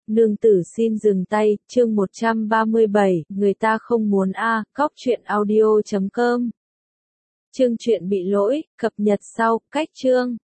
Nương tử xin dừng tay, chương 137, người ta không muốn Góc truyện audio.com. Chương truyện bị lỗi, cập nhật sau, cách chương.